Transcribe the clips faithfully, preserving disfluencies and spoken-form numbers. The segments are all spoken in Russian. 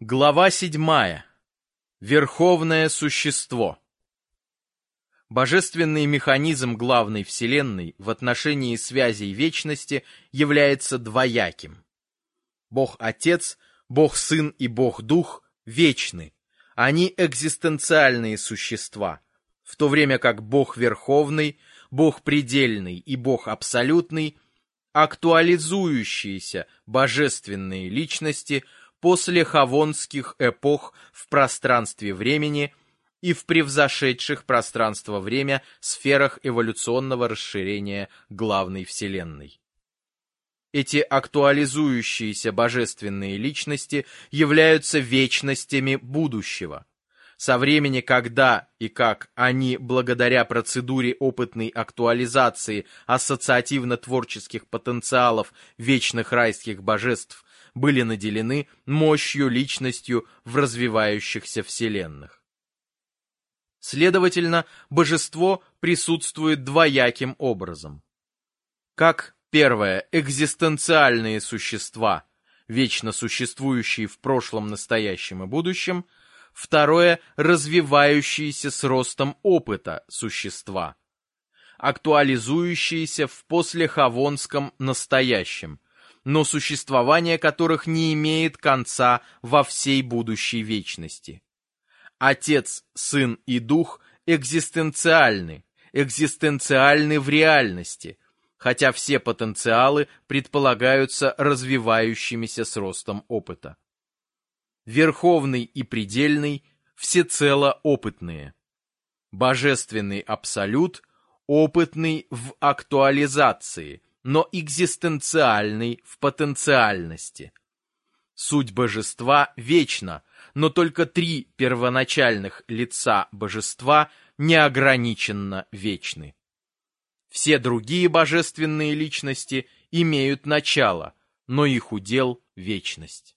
Глава седьмая. Верховное существо. Божественный механизм главной Вселенной в отношении связей вечности является двояким. Бог-Отец, Бог-Сын и Бог-Дух вечны. Они экзистенциальные существа, в то время как Бог Верховный, Бог Предельный и Бог Абсолютный – актуализующиеся божественные личности – после хавонских эпох в пространстве-времени и в превзошедших пространство-время сферах эволюционного расширения главной Вселенной. Эти актуализующиеся божественные личности являются вечностями будущего. Со времени, когда и как они, благодаря процедуре опытной актуализации ассоциативно-творческих потенциалов вечных райских божеств, были наделены мощью личностью в развивающихся вселенных. Следовательно, божество присутствует двояким образом. Как, первое, экзистенциальные существа, вечно существующие в прошлом, настоящем и будущем, второе, развивающиеся с ростом опыта существа, актуализующиеся в послехавонском настоящем, но существование которых не имеет конца во всей будущей вечности. Отец, Сын и Дух экзистенциальны, экзистенциальны в реальности, хотя все потенциалы предполагаются развивающимися с ростом опыта. Верховный и Предельный всецело опытные. Божественный Абсолют опытный в актуализации, но экзистенциальный в потенциальности. Суть божества вечна, но только три первоначальных лица божества неограниченно вечны. Все другие божественные личности имеют начало, но их удел – вечность.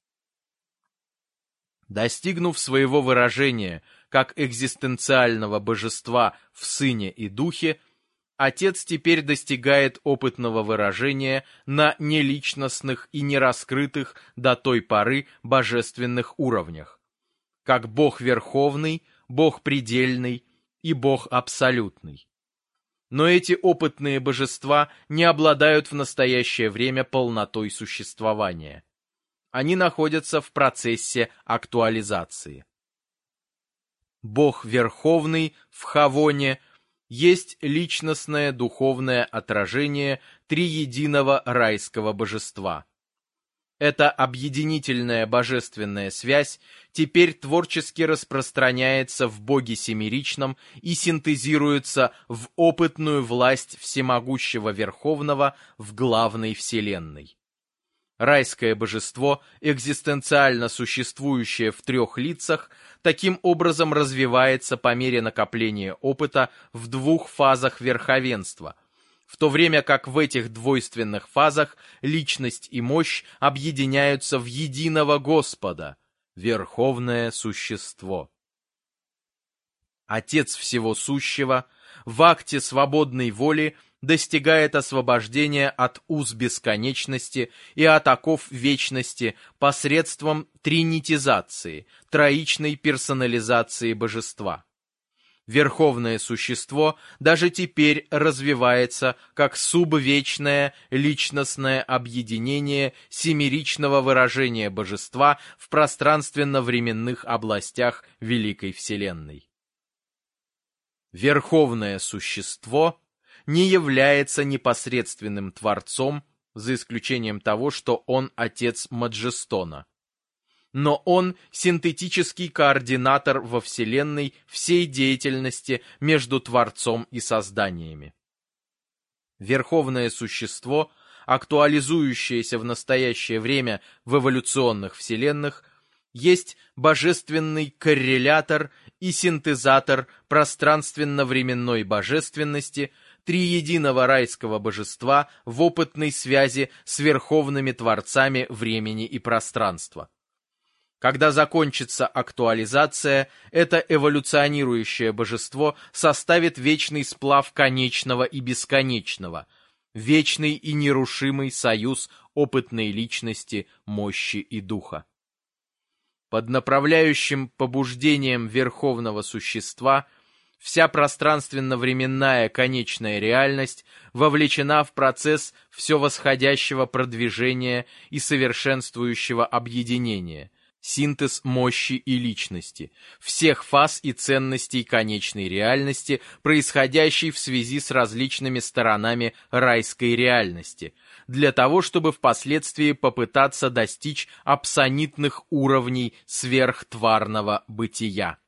Достигнув своего выражения как экзистенциального божества в Сыне и Духе, Отец теперь достигает опытного выражения на неличностных и нераскрытых до той поры божественных уровнях, как Бог Верховный, Бог Предельный и Бог Абсолютный. Но эти опытные божества не обладают в настоящее время полнотой существования. Они находятся в процессе актуализации. Бог Верховный в Хавоне есть личностное духовное отражение триединого райского божества. Эта объединительная божественная связь теперь творчески распространяется в Боге Семеричном и синтезируется в опытную власть всемогущего Верховного в главной Вселенной. Райское божество, экзистенциально существующее в трех лицах, таким образом развивается по мере накопления опыта в двух фазах верховенства, в то время как в этих двойственных фазах личность и мощь объединяются в единого Господа, Верховное Существо. Отец всего сущего в акте свободной воли достигает освобождения от уз бесконечности и от оков вечности посредством тринитизации, троичной персонализации божества. Верховное существо даже теперь развивается как субвечное личностное объединение семеричного выражения божества в пространственно-временных областях Великой Вселенной. Верховное существо не является непосредственным творцом, за исключением того, что он отец Маджестона. Но он синтетический координатор во Вселенной всей деятельности между Творцом и созданиями. Верховное существо, актуализующееся в настоящее время в эволюционных вселенных, есть божественный коррелятор и синтезатор пространственно-временной божественности, триединого райского божества в опытной связи с верховными творцами времени и пространства. Когда закончится актуализация, это эволюционирующее божество составит вечный сплав конечного и бесконечного, вечный и нерушимый союз опытной личности, мощи и духа. Под направляющим побуждением Верховного Существа вся пространственно-временная конечная реальность вовлечена в процесс все восходящего продвижения и совершенствующего объединения, синтез мощи и личности, всех фаз и ценностей конечной реальности, происходящей в связи с различными сторонами райской реальности, для того, чтобы впоследствии попытаться достичь апсонитных уровней сверхтварного бытия.